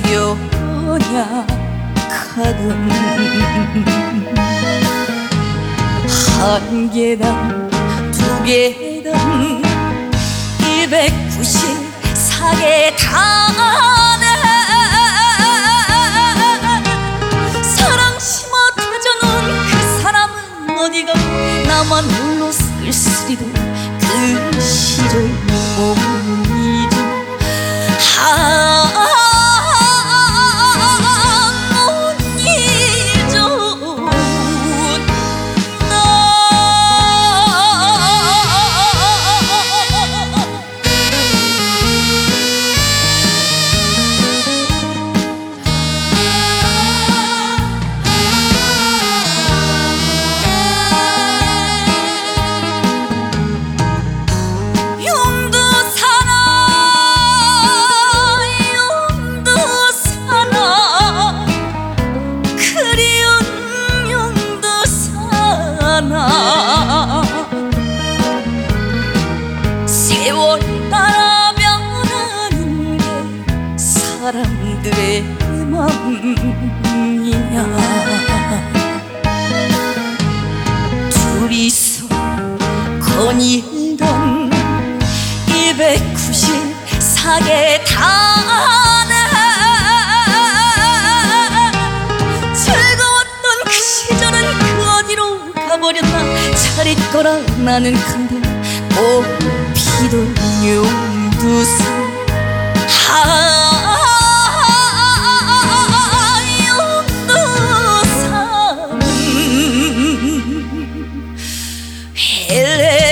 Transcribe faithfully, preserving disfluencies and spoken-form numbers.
연약하던 한 계단 두 계단 이백구십사 계단에 사랑 심어 터져놓은 그 사람은 어디가 나만 홀로 쓸쓸히도 그 시절 못 잊어 아 세월 따라 변하는 게 사람들의 맘이야. 둘이서 거닐던 이백구십사 계단에 즐거웠던 그 시절은 그 어디로 가버렸나. 잘 있거라 나는 간다. 꽃 피던 용두사 아 용두사는 헬레